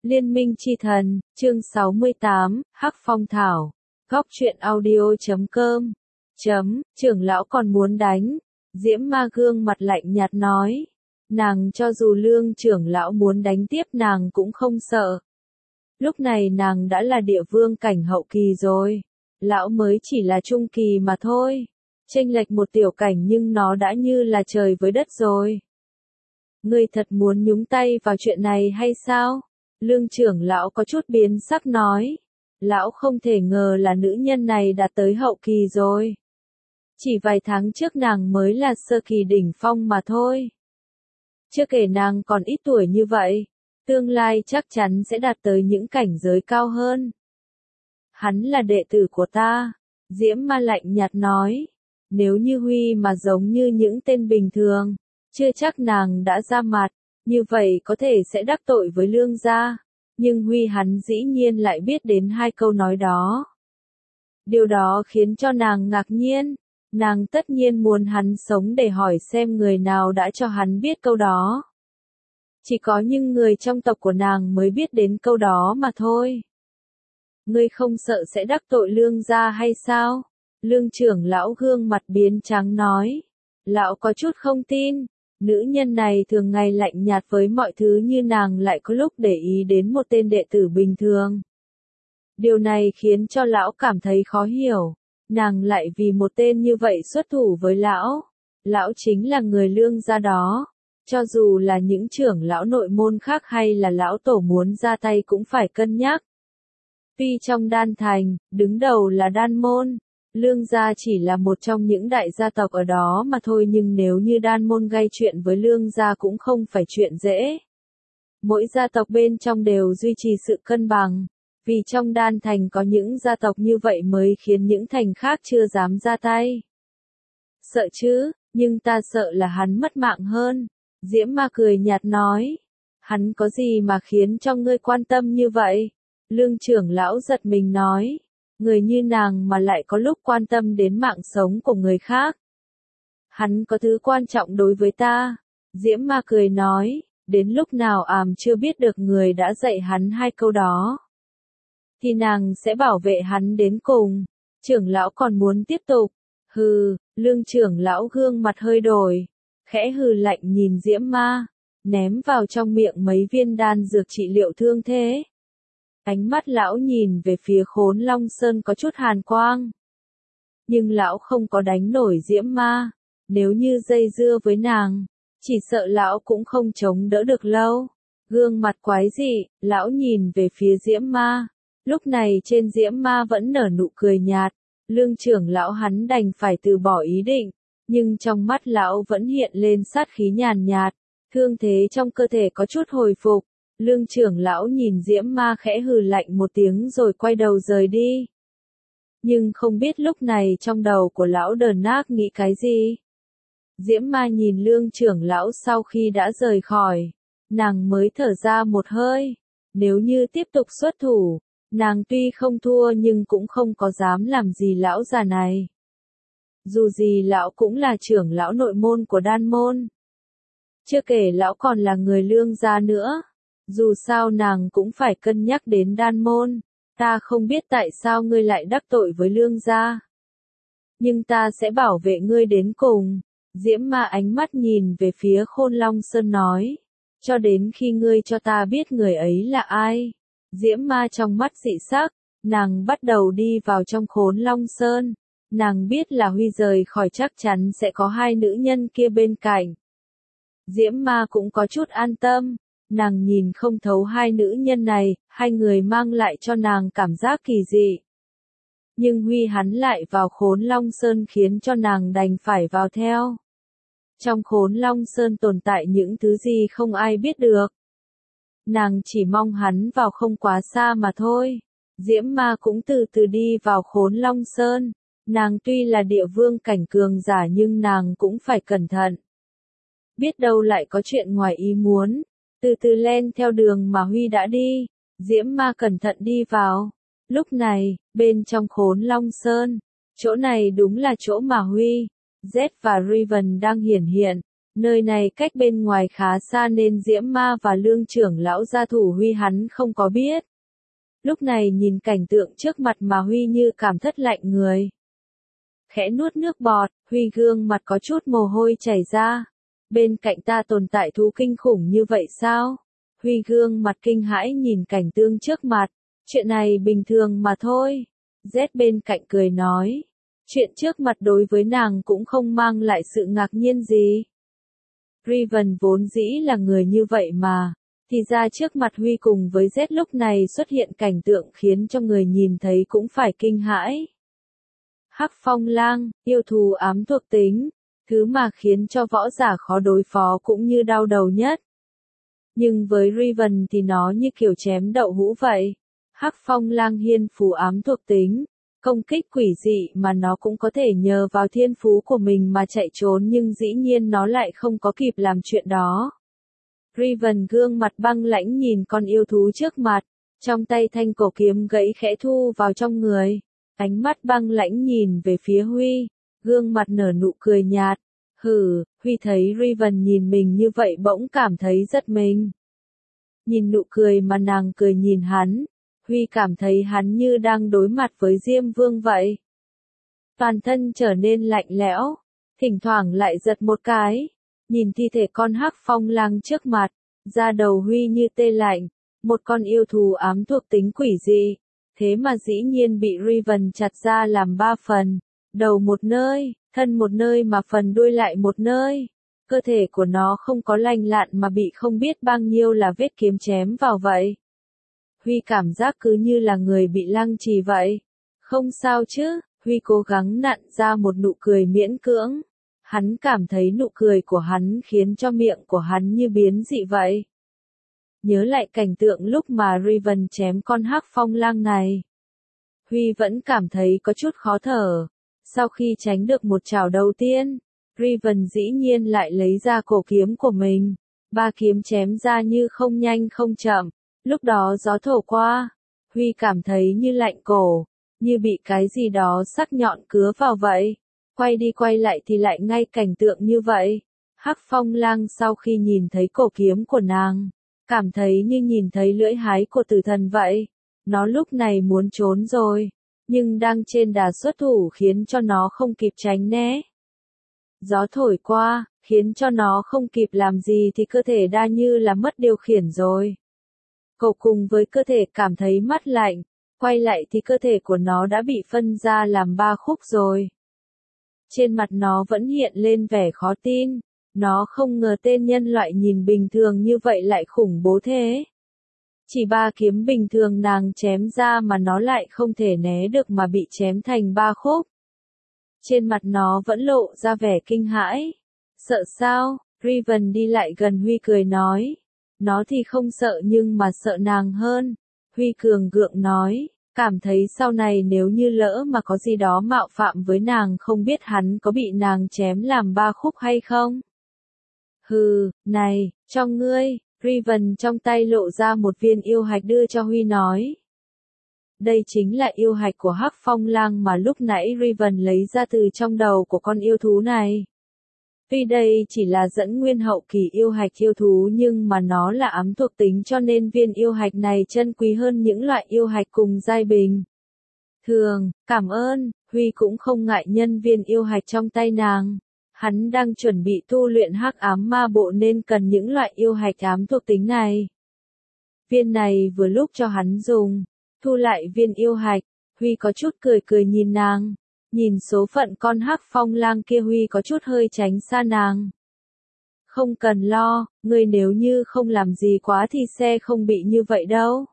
Liên minh chi thần, chương 68, Hắc Phong Thảo. Góc truyện audio.com. Trưởng lão còn muốn đánh. Diễm Ma gương mặt lạnh nhạt nói. Nàng cho dù Lương trưởng lão muốn đánh tiếp nàng cũng không sợ. Lúc này nàng đã là địa vương cảnh hậu kỳ rồi. Lão mới chỉ là trung kỳ mà thôi. Chênh lệch một tiểu cảnh nhưng nó đã như là trời với đất rồi. Ngươi thật muốn nhúng tay vào chuyện này hay sao? Lương trưởng lão có chút biến sắc nói. Lão không thể ngờ là nữ nhân này đã tới hậu kỳ rồi. Chỉ vài tháng trước nàng mới là sơ kỳ đỉnh phong mà thôi. Chưa kể nàng còn ít tuổi như vậy, tương lai chắc chắn sẽ đạt tới những cảnh giới cao hơn. Hắn là đệ tử của ta, Diễm Ma lạnh nhạt nói. Nếu như Huy mà giống như những tên bình thường, chưa chắc nàng đã ra mặt, như vậy có thể sẽ đắc tội với Lương gia. Nhưng Huy hắn dĩ nhiên lại biết đến hai câu nói đó. Điều đó khiến cho nàng ngạc nhiên. Nàng tất nhiên muốn hắn sống để hỏi xem người nào đã cho hắn biết câu đó. Chỉ có những người trong tộc của nàng mới biết đến câu đó mà thôi. Ngươi không sợ sẽ đắc tội Lương gia hay sao? Lương trưởng lão gương mặt biến trắng nói. Lão có chút không tin. Nữ nhân này thường ngày lạnh nhạt với mọi thứ như nàng lại có lúc để ý đến một tên đệ tử bình thường. Điều này khiến cho lão cảm thấy khó hiểu. Nàng lại vì một tên như vậy xuất thủ với lão. Lão chính là người Lương gia đó. Cho dù là những trưởng lão nội môn khác hay là lão tổ muốn ra tay cũng phải cân nhắc. Tuy trong đan thành, đứng đầu là đan môn. Lương gia chỉ là một trong những đại gia tộc ở đó mà thôi, nhưng nếu như đan môn gây chuyện với Lương gia cũng không phải chuyện dễ. Mỗi gia tộc bên trong đều duy trì sự cân bằng, vì trong đan thành có những gia tộc như vậy mới khiến những thành khác chưa dám ra tay. Sợ chứ, nhưng ta sợ là hắn mất mạng hơn. Diễm Ma cười nhạt nói. Hắn có gì mà khiến cho ngươi quan tâm như vậy? Lương trưởng lão giật mình nói. Người như nàng mà lại có lúc quan tâm đến mạng sống của người khác. Hắn có thứ quan trọng đối với ta. Diễm Ma cười nói, đến lúc nào chưa biết được người đã dạy hắn hai câu đó. Thì nàng sẽ bảo vệ hắn đến cùng. Trưởng lão còn muốn tiếp tục. Hừ, Lương trưởng lão gương mặt hơi đổi. Khẽ hừ lạnh nhìn Diễm Ma. Ném vào trong miệng mấy viên đan dược trị liệu thương thế. Ánh mắt lão nhìn về phía Khốn Long Sơn có chút hàn quang. Nhưng lão không có đánh nổi Diễm Ma. Nếu như dây dưa với nàng, chỉ sợ lão cũng không chống đỡ được lâu. Gương mặt quái dị, lão nhìn về phía Diễm Ma. Lúc này trên Diễm Ma vẫn nở nụ cười nhạt. Lương trưởng lão hắn đành phải từ bỏ ý định. Nhưng trong mắt lão vẫn hiện lên sát khí nhàn nhạt. Thương thế trong cơ thể có chút hồi phục. Lương trưởng lão nhìn Diễm Ma khẽ hừ lạnh một tiếng rồi quay đầu rời đi. Nhưng không biết lúc này trong đầu của lão Đờn Nác nghĩ cái gì. Diễm Ma nhìn Lương trưởng lão sau khi đã rời khỏi. Nàng mới thở ra một hơi. Nếu như tiếp tục xuất thủ, nàng tuy không thua nhưng cũng không có dám làm gì lão già này. Dù gì lão cũng là trưởng lão nội môn của đan môn. Chưa kể lão còn là người Lương gia nữa. Dù sao nàng cũng phải cân nhắc đến đan môn. Ta không biết tại sao ngươi lại đắc tội với Lương gia. Nhưng ta sẽ bảo vệ ngươi đến cùng. Diễm Ma ánh mắt nhìn về phía Khôn Long Sơn nói. Cho đến khi ngươi cho ta biết người ấy là ai. Diễm Ma trong mắt dị sắc. Nàng bắt đầu đi vào trong Khốn Long Sơn. Nàng biết là Huy rời khỏi chắc chắn sẽ có hai nữ nhân kia bên cạnh. Diễm Ma cũng có chút an tâm. Nàng nhìn không thấu hai nữ nhân này, hai người mang lại cho nàng cảm giác kỳ dị. Nhưng Huy hắn lại vào Khốn Long Sơn khiến cho nàng đành phải vào theo. Trong Khốn Long Sơn tồn tại những thứ gì không ai biết được. Nàng chỉ mong hắn vào không quá xa mà thôi. Diễm Ma cũng từ từ đi vào Khốn Long Sơn. Nàng tuy là địa vương cảnh cường giả nhưng nàng cũng phải cẩn thận. Biết đâu lại có chuyện ngoài ý muốn. Từ từ len theo đường mà Huy đã đi. Diễm Ma cẩn thận đi vào. Lúc này, bên trong Khốn Long Sơn, chỗ này đúng là chỗ mà Huy, Z và Riven đang hiển hiện. Nơi này cách bên ngoài khá xa nên Diễm Ma và Lương trưởng lão gia thủ Huy hắn không có biết. Lúc này nhìn cảnh tượng trước mặt mà Huy như cảm thất lạnh người. Khẽ nuốt nước bọt, Huy gương mặt có chút mồ hôi chảy ra. Bên cạnh ta tồn tại thú kinh khủng như vậy sao? Huy gương mặt kinh hãi nhìn cảnh tương trước mặt. Chuyện này bình thường mà thôi. Z bên cạnh cười nói. Chuyện trước mặt đối với nàng cũng không mang lại sự ngạc nhiên gì. Riven vốn dĩ là người như vậy mà. Thì ra trước mặt Huy cùng với Z lúc này xuất hiện cảnh tượng khiến cho người nhìn thấy cũng phải kinh hãi. Hắc phong lang, yêu thù ám thuộc tính, thứ mà khiến cho võ giả khó đối phó cũng như đau đầu nhất. Nhưng với Riven thì nó như kiểu chém đậu hũ vậy. Hắc phong lang hiên phù ám thuộc tính, công kích quỷ dị mà nó cũng có thể nhờ vào thiên phú của mình mà chạy trốn nhưng dĩ nhiên nó lại không có kịp làm chuyện đó. Riven gương mặt băng lãnh nhìn con yêu thú trước mặt, trong tay thanh cổ kiếm gãy khẽ thu vào trong người, ánh mắt băng lãnh nhìn về phía Huy, gương mặt nở nụ cười nhạt. Hừ, Huy thấy Riven nhìn mình như vậy bỗng cảm thấy rất mình. Nhìn nụ cười mà nàng cười nhìn hắn, Huy cảm thấy hắn như đang đối mặt với Diêm Vương vậy. Toàn thân trở nên lạnh lẽo, thỉnh thoảng lại giật một cái, nhìn thi thể con hắc phong lang trước mặt, da đầu Huy như tê lạnh, một con yêu thù ám thuộc tính quỷ dị, thế mà dĩ nhiên bị Riven chặt ra làm 3 phần, đầu một nơi, thân một nơi mà phần đuôi lại một nơi. Cơ thể của nó không có lành lặn mà bị không biết bao nhiêu là vết kiếm chém vào vậy. Huy cảm giác cứ như là người bị lăng trì vậy. Không sao chứ, Huy cố gắng nặn ra một nụ cười miễn cưỡng. Hắn cảm thấy nụ cười của hắn khiến cho miệng của hắn như biến dị vậy. Nhớ lại cảnh tượng lúc mà Riven chém con hắc phong lang này. Huy vẫn cảm thấy có chút khó thở. Sau khi tránh được một chảo đầu tiên, Riven dĩ nhiên lại lấy ra cổ kiếm của mình. 3 kiếm chém ra như không nhanh không chậm. Lúc đó gió thổi qua, Huy cảm thấy như lạnh cổ, như bị cái gì đó sắc nhọn cứa vào vậy. Quay đi quay lại thì lại ngay cảnh tượng như vậy. Hắc phong lang sau khi nhìn thấy cổ kiếm của nàng, cảm thấy như nhìn thấy lưỡi hái của tử thần vậy. Nó lúc này muốn trốn rồi, nhưng đang trên đà xuất thủ khiến cho nó không kịp tránh né. Gió thổi qua, khiến cho nó không kịp làm gì thì cơ thể đa như là mất điều khiển rồi. Cậu cùng với cơ thể cảm thấy mát lạnh, quay lại thì cơ thể của nó đã bị phân ra làm 3 khúc rồi. Trên mặt nó vẫn hiện lên vẻ khó tin, nó không ngờ tên nhân loại nhìn bình thường như vậy lại khủng bố thế. Chỉ 3 kiếm bình thường nàng chém ra mà nó lại không thể né được mà bị chém thành 3 khúc. Trên mặt nó vẫn lộ ra vẻ kinh hãi. Sợ sao? Riven đi lại gần Huy cười nói. Nó thì không sợ nhưng mà sợ nàng hơn. Huy cường gượng nói, cảm thấy sau này nếu như lỡ mà có gì đó mạo phạm với nàng không biết hắn có bị nàng chém làm 3 khúc hay không. Hừ, này, cho ngươi, Riven trong tay lộ ra một viên yêu hạch đưa cho Huy nói. Đây chính là yêu hạch của hắc phong lang mà lúc nãy Riven lấy ra từ trong đầu của con yêu thú này. Tuy đây chỉ là dẫn nguyên hậu kỳ yêu hạch yêu thú nhưng mà nó là ám thuộc tính cho nên viên yêu hạch này chân quý hơn những loại yêu hạch cùng giai bình. Thường, cảm ơn, Huy cũng không ngại nhân viên yêu hạch trong tay nàng. Hắn đang chuẩn bị tu luyện hắc ám ma bộ nên cần những loại yêu hạch ám thuộc tính này. Viên này vừa lúc cho hắn dùng. Thu lại viên yêu hạch, Huy có chút cười cười nhìn nàng. Nhìn số phận con hắc phong lang kia Huy có chút hơi tránh xa nàng. Không cần lo, ngươi nếu như không làm gì quá thì sẽ không bị như vậy đâu.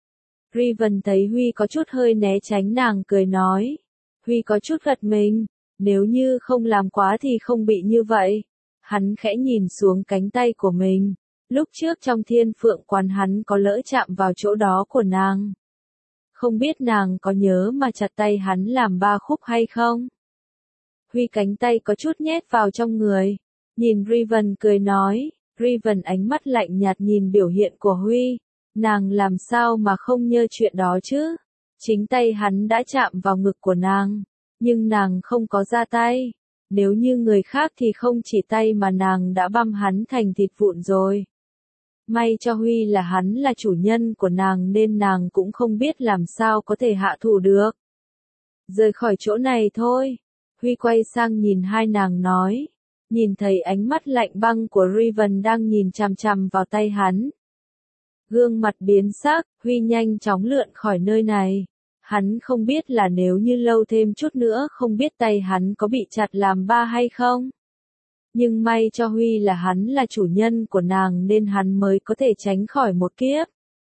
Riven thấy Huy có chút hơi né tránh nàng cười nói. Huy có chút gật mình, nếu như không làm quá thì không bị như vậy. Hắn khẽ nhìn xuống cánh tay của mình. Lúc trước trong thiên phượng quán hắn có lỡ chạm vào chỗ đó của nàng. Không biết nàng có nhớ mà chặt tay hắn làm 3 khúc hay không? Huy cánh tay có chút nhét vào trong người. Nhìn Riven cười nói. Riven ánh mắt lạnh nhạt nhìn biểu hiện của Huy. Nàng làm sao mà không nhớ chuyện đó chứ? Chính tay hắn đã chạm vào ngực của nàng. Nhưng nàng không có ra tay. Nếu như người khác thì không chỉ tay mà nàng đã băm hắn thành thịt vụn rồi. May cho Huy là hắn là chủ nhân của nàng nên nàng cũng không biết làm sao có thể hạ thủ được. Rời khỏi chỗ này thôi. Huy quay sang nhìn hai nàng nói. Nhìn thấy ánh mắt lạnh băng của Riven đang nhìn chằm chằm vào tay hắn. Gương mặt biến sắc, Huy nhanh chóng lượn khỏi nơi này. Hắn không biết là nếu như lâu thêm chút nữa không biết tay hắn có bị chặt làm ba hay không. Nhưng may cho Huy là hắn là chủ nhân của nàng nên hắn mới có thể tránh khỏi một kiếp.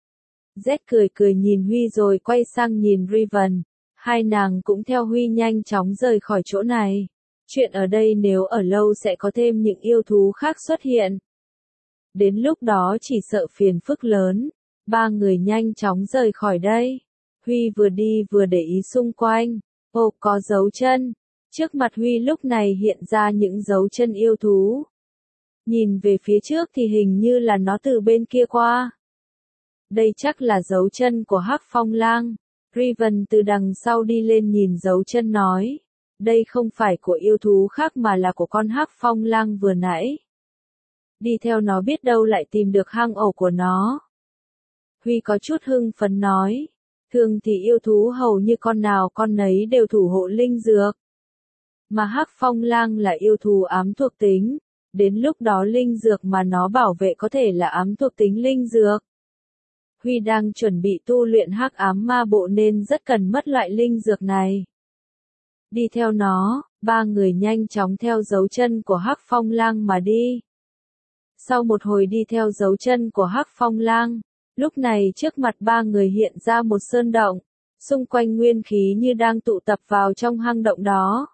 Z cười cười nhìn Huy rồi quay sang nhìn Riven. Hai nàng cũng theo Huy nhanh chóng rời khỏi chỗ này. Chuyện ở đây nếu ở lâu sẽ có thêm những yêu thú khác xuất hiện. Đến lúc đó chỉ sợ phiền phức lớn. Ba người nhanh chóng rời khỏi đây. Huy vừa đi vừa để ý xung quanh. Ồ, có dấu chân. Trước mặt Huy lúc này hiện ra những dấu chân yêu thú. Nhìn về phía trước thì hình như là nó từ bên kia qua. Đây chắc là dấu chân của Hắc Phong Lang. Riven từ đằng sau đi lên nhìn dấu chân nói. Đây không phải của yêu thú khác mà là của con Hắc Phong Lang vừa nãy. Đi theo nó biết đâu lại tìm được hang ổ của nó. Huy có chút hưng phấn nói. Thường thì yêu thú hầu như con nào con nấy đều thủ hộ linh dược. Mà Hắc Phong Lang là yêu thú ám thuộc tính. Đến lúc đó linh dược mà nó bảo vệ có thể là ám thuộc tính linh dược. Huy đang chuẩn bị tu luyện hắc ám ma bộ nên rất cần mất loại linh dược này. Đi theo nó, ba người nhanh chóng theo dấu chân của Hắc Phong Lang mà đi. Sau một hồi đi theo dấu chân của Hắc Phong Lang, lúc này trước mặt ba người hiện ra một sơn động, xung quanh nguyên khí như đang tụ tập vào trong hang động đó.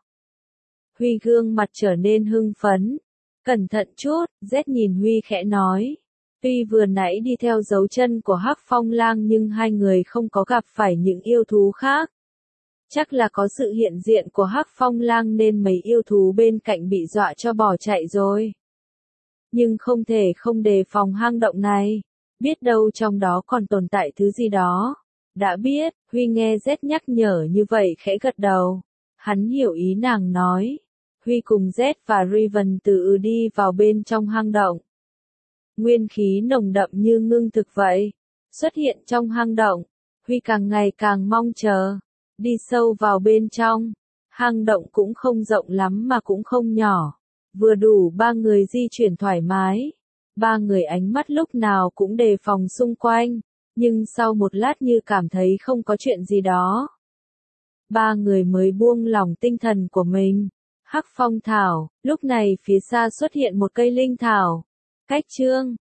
Huy gương mặt trở nên hưng phấn. Cẩn thận chút, Z nhìn Huy khẽ nói. Tuy vừa nãy đi theo dấu chân của Hắc Phong Lang nhưng hai người không có gặp phải những yêu thú khác. Chắc là có sự hiện diện của Hắc Phong Lang nên mấy yêu thú bên cạnh bị dọa cho bỏ chạy rồi. Nhưng không thể không đề phòng hang động này. Biết đâu trong đó còn tồn tại thứ gì đó. Đã biết, Huy nghe Z nhắc nhở như vậy khẽ gật đầu. Hắn hiểu ý nàng nói. Huy cùng Z và Riven từ đi vào bên trong hang động. Nguyên khí nồng đậm như ngưng thực vậy. Xuất hiện trong hang động. Huy càng ngày càng mong chờ. Đi sâu vào bên trong. Hang động cũng không rộng lắm mà cũng không nhỏ. Vừa đủ ba người di chuyển thoải mái. Ba người ánh mắt lúc nào cũng đề phòng xung quanh. Nhưng sau một lát như cảm thấy không có chuyện gì đó. Ba người mới buông lỏng tinh thần của mình. Hắc phong thảo, lúc này phía xa xuất hiện một cây linh thảo. Cách chương